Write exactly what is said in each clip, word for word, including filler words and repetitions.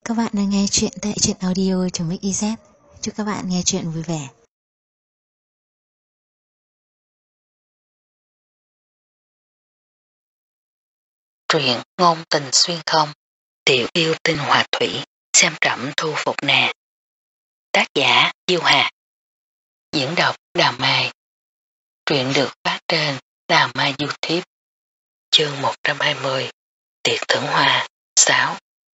các bạn đang nghe chuyện tại truyện audio.mixyz. Chúc các bạn nghe chuyện vui vẻ. Truyện ngôn tình xuyên không, tiểu yêu tinh hòa thủy, xem trẫm thu phục nè. Tác giả Diêu Hà. Diễn đọc Đào Mai. Truyện được phát trên Đào Mai YouTube. Chương một trăm hai mươi. Tiệc thưởng hoa sáu.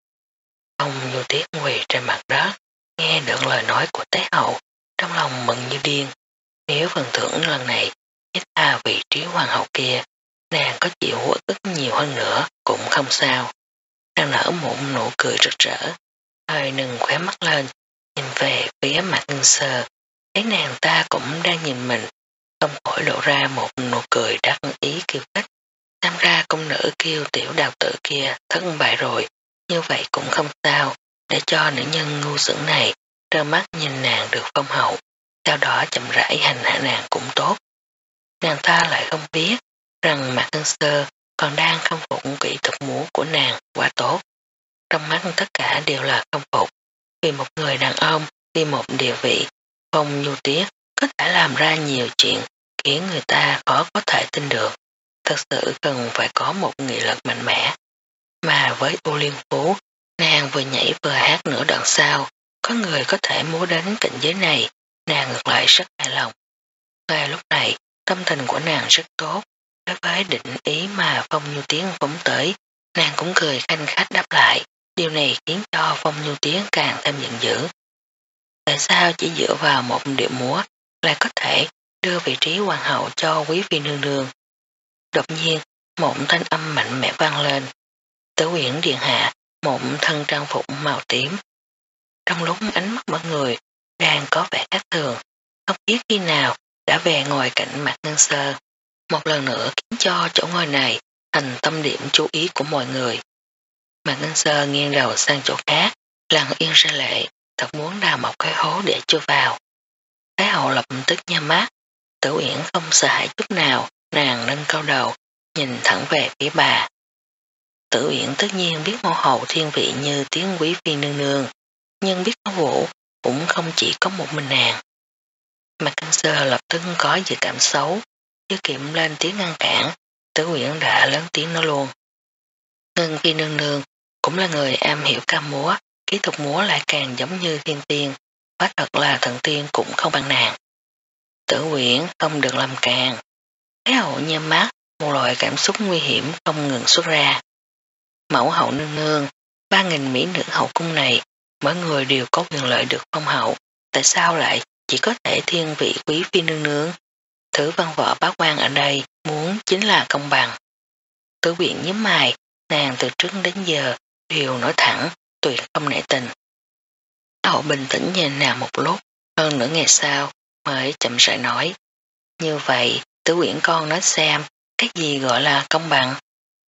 Ông Nhu Tiết quỳ trên mặt đất, nghe được lời nói của Tế Hậu, trong lòng mừng như điên. Nếu phần thưởng lần này ít tha vị trí hoàng hậu kia, nàng có chịu uất ức nhiều hơn nữa cũng không sao. Nàng nở một nụ cười rực rỡ, hơi nâng khóe mắt lên, nhìn về phía Mạc Ngân Sơ, thấy nàng ta cũng đang nhìn mình, không khỏi lộ ra một nụ cười đắc ý kiêu khích. Xem ra công nữ kêu tiểu đào tử kia thất bại rồi, như vậy cũng không sao, để cho nữ nhân ngu xuẩn này trơ mắt nhìn nàng được phong hậu, sau đó chậm rãi hành hạ nàng cũng tốt. Nàng ta lại không biết rằng Mạc Ngân Sơ còn đang khâm phục kỹ thuật múa của nàng quá tốt. Trong mắt tất cả đều là khâm phục, vì một người đàn ông, vì một địa vị, Phong Nhu Tiết có thể làm ra nhiều chuyện khiến người ta khó có thể tin được. Thật sự cần phải có một nghị lực mạnh mẽ. Mà với U Liên Phú, nàng vừa nhảy vừa hát nửa đoạn sau, có người có thể múa đến cảnh giới này, nàng ngược lại rất hài lòng. Ngay lúc này, tâm tình của nàng rất tốt, đối với định ý mà Phong Nhu Tiến phóng tới, nàng cũng cười khanh khách đáp lại, điều này khiến cho Phong Nhu Tiến càng thêm giận dữ. Tại sao chỉ dựa vào một điệu múa lại có thể đưa vị trí hoàng hậu cho quý phi nương nương? Đột nhiên, một thanh âm mạnh mẽ vang lên. Tử Uyển điện hạ, một thân trang phục màu tím. Trong lúc ánh mắt mọi người đang có vẻ khác thường, không biết khi nào đã về ngồi cạnh Mạc Ngân Sơ, một lần nữa khiến cho chỗ ngồi này thành tâm điểm chú ý của mọi người. Mạc Ngân Sơ nghiêng đầu sang chỗ khác, lặng yên ra lệ, thật muốn đào một cái hố để chui vào. Thái hậu lập tức nhắm mắt, Tử Uyển không sợ hãi chút nào, nàng nâng cao đầu, nhìn thẳng về phía bà. Tử Uyển tất nhiên biết mẫu hậu thiên vị như tiếng quý phi nương nương, nhưng biết có vũ cũng không chỉ có một mình nàng. Mạc Ngân Sơ lập tức có dự cảm xấu, chưa kịp lên tiếng ngăn cản, Tử Uyển đã lớn tiếng nói luôn. Ngân phi nương nương cũng là người am hiểu ca múa, kỹ thuật múa lại càng giống như thiên tiên, quá thật là thần tiên cũng không bằng nàng. Tử Uyển không được làm càng. Thái hậu nhắm mắt, một loại cảm xúc nguy hiểm không ngừng xuất ra. Mẫu hậu nương nương, ba nghìn mỹ nữ hậu cung này, mỗi người đều có quyền lợi được phong hậu, tại sao lại chỉ có thể thiên vị quý phi nương nương? Thử văn võ bá quan ở đây muốn chính là công bằng. Tử Uyển nhíu mày, nàng từ trước đến giờ đều nói thẳng, tuyệt không nể tình. Hậu bình tĩnh nhìn nàng một lúc, hơn nửa ngày sau mới chậm rãi nói. Như vậy, Tử Uyển con nói xem, cái gì gọi là công bằng?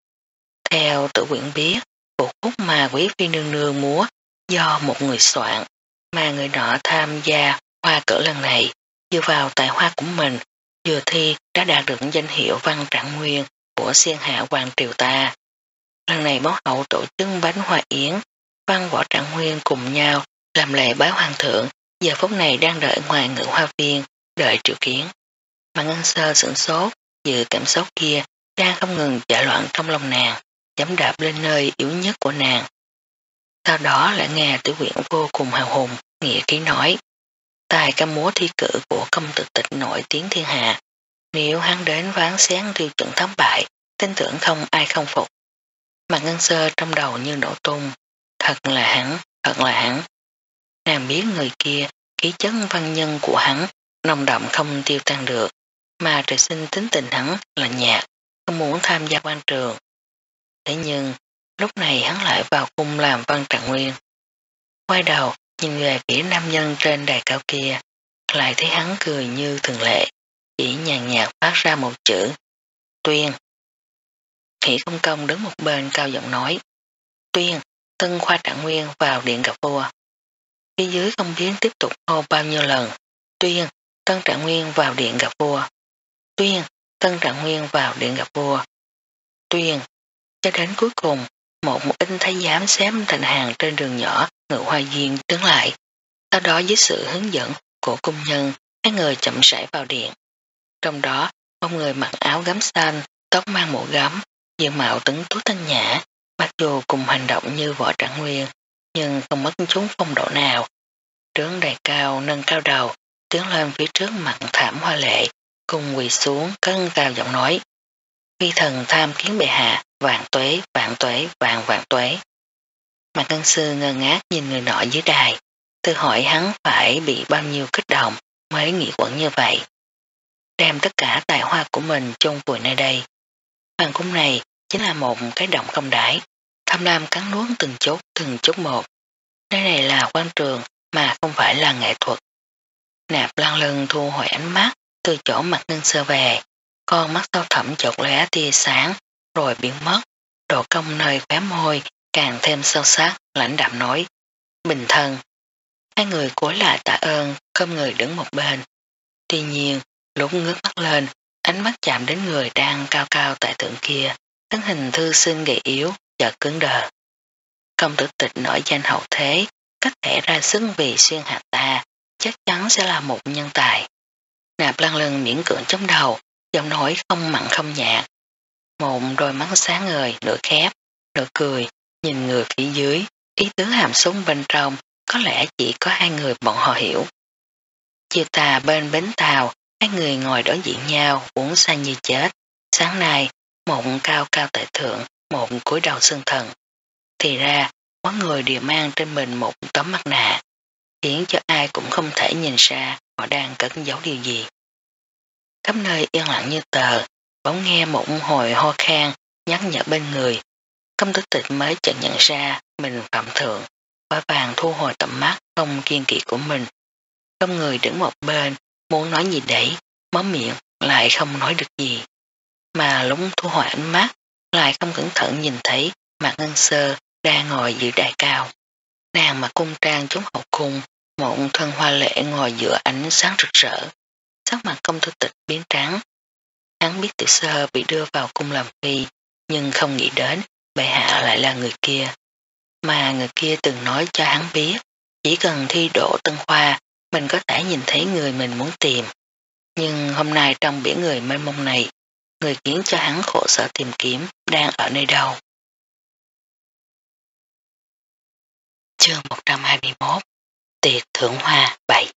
Theo Tử Uyển biết, bộ khúc mà quý phi nương nương múa do một người soạn, mà người nọ tham gia hoa cử lần này, dựa vào tài hoa của mình, vừa thi đã đạt được danh hiệu văn trạng nguyên của Xiên Hạ Hoàng triều ta. Lần này mẫu hậu tổ chức bánh hoa yến, văn võ trạng nguyên cùng nhau làm lễ bái hoàng thượng, giờ phút này đang đợi ngoài ngự hoa viên, đợi triệu kiến. Mà Ngân Sơ sửng sốt, dự cảm xúc kia đang không ngừng chạy loạn trong lòng nàng, giẫm đạp lên nơi yếu nhất của nàng. Sau đó lại nghe Tử Uyển vô cùng hào hùng, nghĩa khí nói. Tài ca múa thi cử của công tử tịch nổi tiếng thiên hạ. Nếu hắn đến ván xén tiêu chuẩn thắng bại, tin tưởng không ai không phục. Mà Ngân Sơ trong đầu như nổ tung. Thật là hắn, thật là hắn. Nàng biết người kia, khí chất văn nhân của hắn, nồng đậm không tiêu tan được, mà trời sinh tính tình hắn là nhạt, không muốn tham gia quan trường. Thế nhưng, lúc này hắn lại vào cung làm văn trạng nguyên. Quay đầu, nhìn về phía nam nhân trên đài cao kia, lại thấy hắn cười như thường lệ, chỉ nhàn nhạt phát ra một chữ. Tuyên. Hỷ Công Công đứng một bên cao giọng nói. Tuyên, tân khoa trạng nguyên vào điện gặp vua. Phía dưới không biết tiếp tục hô bao nhiêu lần. Tuyên, tân trạng nguyên vào điện gặp vua. Tuyên, tân trạng nguyên vào điện gặp vua. Tuyên, cho đến cuối cùng, một ít thái giám xém thành hàng trên đường nhỏ Ngự Hoa Duyên đứng lại. Sau đó dưới sự hướng dẫn của cung nhân, hai người chậm rãi vào điện. Trong đó, một người mặc áo gấm xanh, tóc mang mũ gấm, diện mạo tuấn tú thanh nhã, mặc dù cùng hành động như Võ Trạng Nguyên, nhưng không mất chút phong độ nào. Trướng đầy cao, nâng cao đầu, tiến lên phía trước mặt thảm hoa lệ, cùng quỳ xuống cân cao giọng nói. Vi thần tham kiến bệ hạ, vạn tuế, vạn tuế, vạn vạn tuế. Mạc Ngân Sư ngơ ngác nhìn người nọ dưới đài, tự hỏi hắn phải bị bao nhiêu kích động mới nghĩ quẩn như vậy. Đem tất cả tài hoa của mình chôn vùi nơi đây. Hoàng cung này chính là một cái động không đáy, tham lam cắn nuốt từng chút từng chút một. Nơi này là quan trường mà không phải là nghệ thuật. Nạp Lan Lân thu hồi ánh mắt từ chỗ Mạc Ngân Sơ về, con mắt sâu thẳm chột lóe tia sáng rồi biến mất, độ cong nơi khóe môi càng thêm sâu sắc, lãnh đạm nói. Bình thân. Hai người cúi lại tạ ơn, không người đứng một bên. Tuy nhiên, lúc ngước mắt lên, ánh mắt chạm đến người đang cao cao tại thượng kia, thân hình thư sinh gầy yếu, chợt cứng đờ. Công tử Tịch nổi danh hậu thế, có thể ra sức vì xuyên hạt ta, chắc chắn sẽ là một nhân tài. Nạp Lan Lân miễn cưỡng chống đầu, giọng nói không mặn không nhạt. Một đôi mắt sáng ngời, nửa khép, nửa cười, nhìn người phía dưới, ý tứ hàm súng bên trong, có lẽ chỉ có hai người bọn họ hiểu. Chiều tà bên bến tàu, hai người ngồi đối diện nhau, uống say như chết. Sáng nay, một cao cao tại thượng, một cúi đầu xương thần. Thì ra, mỗi người đều mang trên mình một tấm mặt nạ, khiến cho ai cũng không thể nhìn ra họ đang cất giấu điều gì. Khắp nơi yên lặng như tờ, bỗng nghe một hồi ho khan nhắc nhở bên người. Công tử Tịch mới chợt nhận ra mình phạm thượng, vội vàng thu hồi tầm mắt không kiên kỵ của mình. Trong người đứng một bên, muốn nói gì đấy, mở miệng lại không nói được gì. Mà lúc thu hồi ánh mắt, lại không cẩn thận nhìn thấy Mạc Ngân Sơ đang ngồi giữa đài cao. Nàng mặc cung trang trốn hậu cung, một thân hoa lệ ngồi giữa ánh sáng rực rỡ. Sắc mặt công tử Tịch biến trắng. Hắn biết Tiểu Sơ bị đưa vào cung làm phi, nhưng không nghĩ đến bệ hạ lại là người kia. Mà người kia từng nói cho hắn biết, chỉ cần thi đỗ tân khoa, mình có thể nhìn thấy người mình muốn tìm. Nhưng hôm nay trong biển người mênh mông này, người khiến cho hắn khổ sở tìm kiếm đang ở nơi đâu. Chương một trăm hai mươi mốt Tiệc thưởng hoa bảy.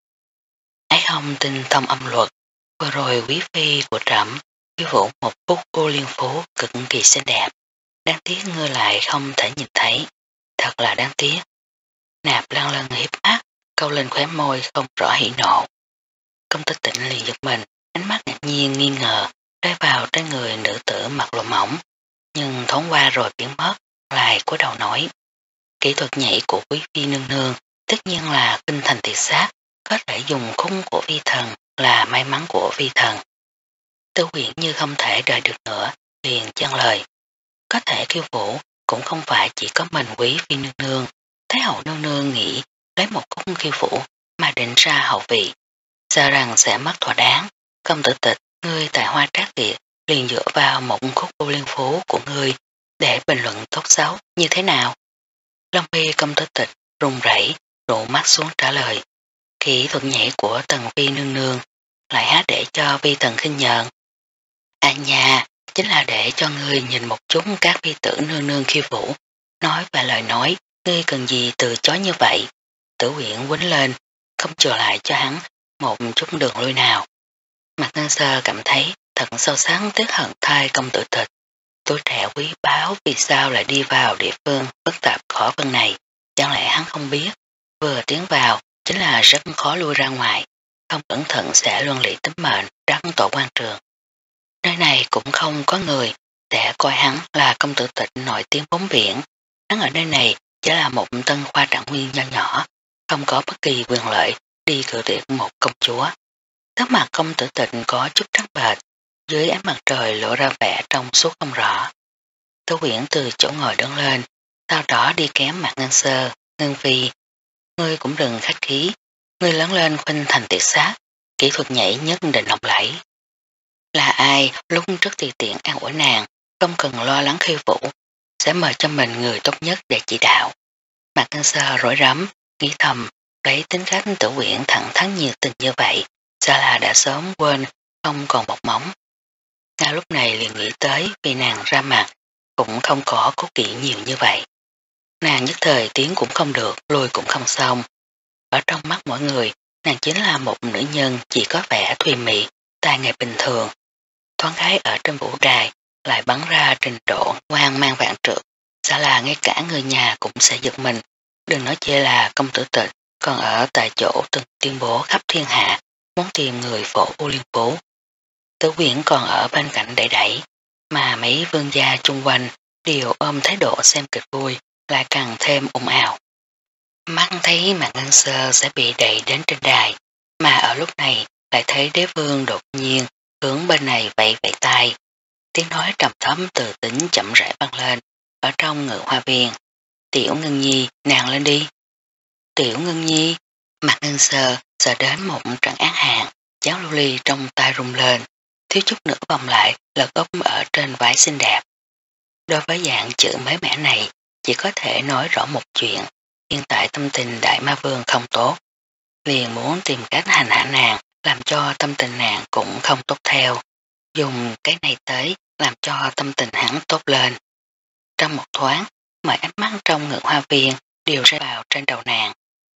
Ái không tin thông âm luật, vừa rồi quý phi của trẫm khiêu vũ một phút cô liên phú cực kỳ xinh đẹp. Đáng tiếc ngươi lại không thể nhìn thấy. Thật là đáng tiếc. Nạp Lan Lân hiếp mắt, câu lên khóe môi không rõ hỉ nộ. Công tử Tịnh liền giật mình, ánh mắt ngạc nhiên nghi ngờ, rơi vào trên người nữ tử mặc lộ mỏng. Nhưng thoáng qua rồi biến mất, lại cúi đầu nói. Kỹ thuật nhảy của quý phi nương nương tất nhiên là kinh thành tuyệt sát, có thể dùng khung của phi thần là may mắn của phi thần. Tư Quyển như không thể đợi được nữa, liền chăn lời. Có thể khiêu vũ cũng không phải chỉ có mình quý phi nương nương. Thái hậu nương nương nghĩ lấy một khung khiêu vũ mà định ra hậu vị. Sợ rằng sẽ mất thỏa đáng. Công tử Tịch, ngươi tài hoa trác việt liền dựa vào một khúc cô liên phú của ngươi để bình luận tốt xấu như thế nào? Long mi công tử Tịch run rẩy, rụ mắt xuống trả lời. Kỹ thuật nhảy của tần phi nương nương lại hát để cho vi thần khinh nhận. À nhà, chính là để cho ngươi nhìn một chút các phi tử nương nương khiêu vũ. Nói và lời nói, ngươi cần gì từ chối như vậy? Tử Quyển quýnh lên, không trở lại cho hắn một chút đường lui nào. Mạc Ngân Sơ cảm thấy thật sâu sắc tiếc hận thay công tử Tịch. Tuổi trẻ quý báu vì sao lại đi vào địa phương phức tạp khó vân này. Chẳng lẽ hắn không biết, vừa tiến vào chính là rất khó lui ra ngoài, không cẩn thận sẽ luân lý tính mệnh rắn tổ quan trường. Nơi này cũng không có người sẽ coi hắn là công tử Tịch nổi tiếng bốn biển. Hắn ở nơi này chỉ là một tân khoa trạng nguyên nho nhỏ, không có bất kỳ quyền lợi đi cự tuyệt một công chúa. Tất mặt công tử Tịch có chút trắng bệch, dưới ánh mặt trời lộ ra vẻ trong suốt không rõ. Tố Quyển từ chỗ ngồi đứng lên, sau đó đi kém Mạc Ngân Sơ, Ngân Phi. Ngươi cũng đừng khách khí, ngươi lớn lên khuynh thành tuyệt sát, kỹ thuật nhảy nhất định lộng lẫy. Là ai lúc trước tùy tiện an ủi nàng, không cần lo lắng khiêu vũ, sẽ mời cho mình người tốt nhất để chỉ đạo. Mặt Ngân Sơ rối rắm, nghĩ thầm, lấy tính cách Tử Uyển thẳng thắn nhiệt tình như vậy, sao là đã sớm quên, không còn một móng. Ngay lúc này liền nghĩ tới vì nàng ra mặt, cũng không có cố kỵ nhiều như vậy. Nàng nhất thời tiến cũng không được, lùi cũng không xong. Ở trong mắt mỗi người, nàng chính là một nữ nhân chỉ có vẻ thùy mị, tài nghệ bình thường. Thoáng cái ở trên vũ đài, lại bắn ra trình độ ngoan mang vạn trượng, sao là ngay cả người nhà cũng sẽ giật mình. Đừng nói chỉ là công tử Tịch, còn ở tại chỗ từng tuyên bố khắp thiên hạ, muốn tìm người phổ U Liên Phú. Tử Uyển còn ở bên cạnh đẩy đẩy, mà mấy vương gia chung quanh đều ôm thái độ xem kịch vui, lại càng thêm ồn ào. Mắt thấy Mạc Ngân Sơ sẽ bị đẩy đến trên đài, mà ở lúc này lại thấy đế vương đột nhiên hướng bên này vẫy vẫy tay. Tiếng nói trầm thấm từ tính chậm rãi vang lên ở trong ngự hoa viên. Tiểu Ngân Nhi, nàng lên đi. Tiểu Ngân Nhi, Mạc Ngân Sơ sợ đến một trận án hạn, cháo lưu ly trong tay rung lên, thiếu chút nữa vòng lại lật úp ở trên váy xinh đẹp. Đối với dạng chữ mới mẻ này, chỉ có thể nói rõ một chuyện, hiện tại tâm tình đại ma vương không tốt, liền muốn tìm cách hành hạ nàng, làm cho tâm tình nàng cũng không tốt theo, dùng cái này tới làm cho tâm tình hắn tốt lên. Trong một thoáng, mọi ánh mắt trong ngự hoa viên đều rơi vào trên đầu nàng.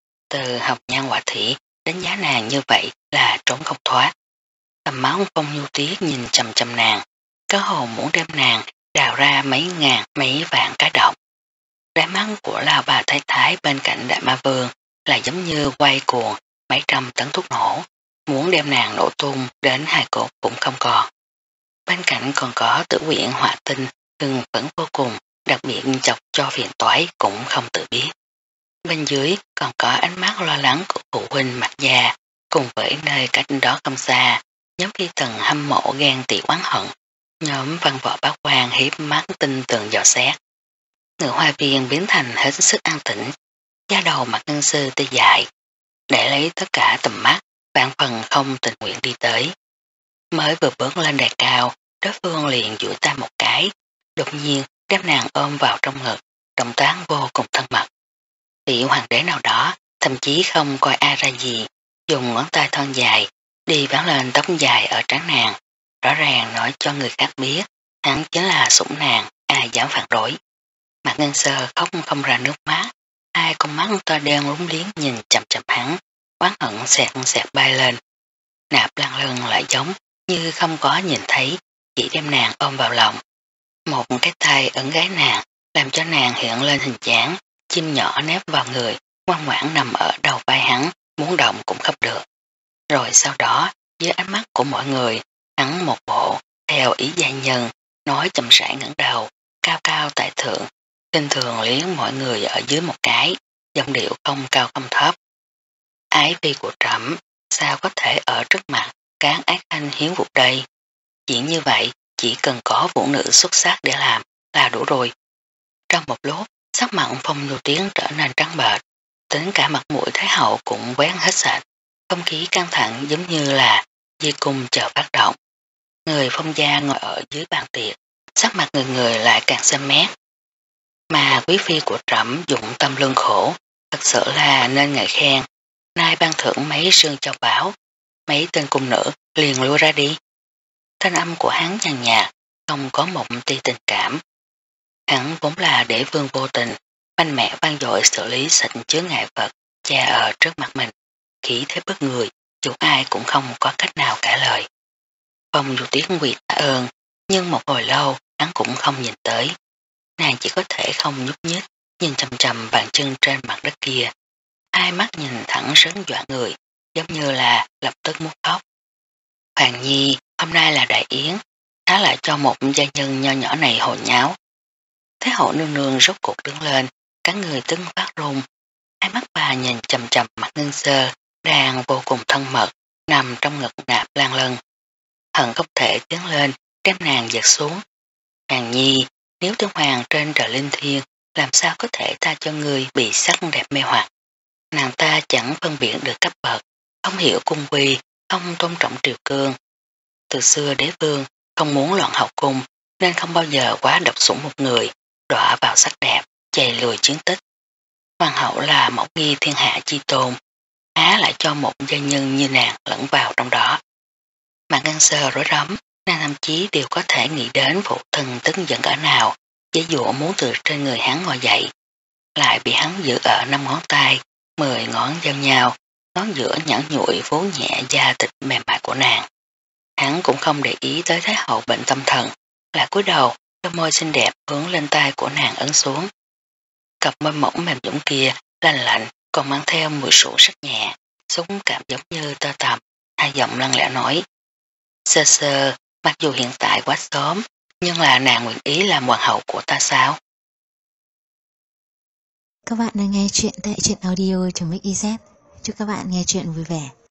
Từ Hồng Nhan Họa Thủy đánh giá nàng như vậy là trốn không thoát. Tầm máu Phong Nhu Tiết nhìn chầm chầm nàng, có hồn muốn đem nàng đào ra mấy ngàn mấy vạn cái động. Đáy mắt của Lao Bà Thái Thái bên cạnh Đại Ma Vương là giống như quay cuồng mấy trăm tấn thuốc nổ, muốn đem nàng nổ tung đến hai cột cũng không còn. Bên cạnh còn có Tử Uyển Họa Tinh hưng phấn vô cùng, đặc biệt chọc cho phiền toái cũng không tự biết. Bên dưới còn có ánh mắt lo lắng của phụ huynh Mạc Gia, cùng với nơi cách đó không xa, nhóm phi thần hâm mộ ghen tị oán hận, nhóm văn võ bá quan hiếp mắt tinh tường dò xét. Ngự hoa viên biến thành hết sức an tĩnh, da đầu Mạc Ngân Sư tê dại, để lấy tất cả tầm mắt, vạn phần không tình nguyện đi tới. Mới vừa bước lên đài cao, đối phương liền duỗi tay một cái, đột nhiên đem nàng ôm vào trong ngực, động tác vô cùng thân mật. Vị hoàng đế nào đó, thậm chí không coi ai ra gì, dùng ngón tay thon dài, đi vén lên tóc dài ở trán nàng, rõ ràng nói cho người khác biết, hắn chính là sủng nàng, ai dám phản đối. Mạc Ngân Sơ khóc không ra nước mắt, hai con mắt to đen lúng liếng nhìn chậm chậm hắn, oán hận xẹt xẹt bay lên. Nạp Lan Lân lại giống như không có nhìn thấy, chỉ đem nàng ôm vào lòng. Một cái tay ẩn gáy nàng, làm cho nàng hiện lên hình dáng, chim nhỏ nép vào người, ngoan ngoãn nằm ở đầu vai hắn, muốn động cũng không được. Rồi sau đó, dưới ánh mắt của mọi người, hắn một bộ, theo ý gia nhân, nói chậm rãi ngẩng đầu, cao cao tại thượng, kinh thường liếng mọi người ở dưới một cái, giọng điệu không cao không thấp. Ái phi của trẫm sao có thể ở trước mặt các ác anh hiến vụ đây? Chuyện như vậy, chỉ cần có vũ nữ xuất sắc để làm là đủ rồi. Trong một lúc, sắc mặt Phong Nhu Tiến trở nên trắng bệch, tính cả mặt mũi Thái hậu cũng quét hết sạch, không khí căng thẳng giống như là di cung chờ phát động. Người Phong gia ngồi ở dưới bàn tiệc, sắc mặt người người lại càng xanh mét. Mà quý phi của trẫm dụng tâm lương khổ, thật sự là nên ngợi khen, nay ban thưởng mấy sương châu bảo, mấy tên cung nữ liền lui ra đi. Thanh âm của hắn nhàn nhạt, không có một tia tình cảm. Hắn vốn là đế vương vô tình, mạnh mẽ vang dội xử lý sạch chứa ngại vật, che ở trước mặt mình, khí thế bức người, dù ai cũng không có cách nào cãi lời. Phong Nhu Tiết quỳ tạ ơn, nhưng một hồi lâu hắn cũng không nhìn tới. Nàng chỉ có thể không nhúc nhích, nhìn chầm chầm bàn chân trên mặt đất kia. Hai mắt nhìn thẳng sớn dọa người, giống như là lập tức muốn khóc. Hoàng Nhi, hôm nay là đại yến, thá lại cho một gia nhân nho nhỏ này hồ nháo. Thái hậu nương nương rốt cuộc đứng lên, cả người tức phát run. Hai mắt bà nhìn chầm chầm mặt Ngân Sơ, đang vô cùng thân mật, nằm trong ngực Nạp Lan Lân. Hận không thể tiến lên, đem nàng giật xuống. Hoàng Nhi, nếu tướng hoàng trên trời linh thiên, làm sao có thể tha cho người bị sắc đẹp mê hoặc. Nàng ta chẳng phân biệt được cấp bậc, không hiểu cung quy, không tôn trọng triều cương. Từ xưa đế vương không muốn loạn hậu cung, nên không bao giờ quá độc sủng một người, đọa vào sắc đẹp, chạy lùi chiến tích. Hoàng hậu là mẫu nghi thiên hạ chi tôn, há lại cho một gia nhân như nàng lẫn vào trong đó. Mà ngăn sơ rối rắm, nàng thậm chí đều có thể nghĩ đến phụ thân tức giận cỡ nào, giấy dụa muốn từ trên người hắn ngồi dậy, lại bị hắn giữ ở năm ngón tay, mười ngón giao nhau, ngón giữa nhẵn nhụi vú nhẹ da thịt mềm mại của nàng. Hắn cũng không để ý tới Thái hậu bệnh tâm thần, là cúi đầu, đôi môi xinh đẹp hướng lên tay của nàng ấn xuống. Cặp môi mỏng mềm dũng kia, lạnh lạnh, còn mang theo mùi sụ sắc nhẹ, xúc cảm giống như tơ tằm, hai giọng lăng lẽ nói. Sơ sơ, mặc dù hiện tại quá sớm, nhưng là nàng nguyện ý làm hoàng hậu của ta sao? Các bạn đang nghe chuyện tại truyện audio.mixyz. Chúc các bạn nghe chuyện vui vẻ.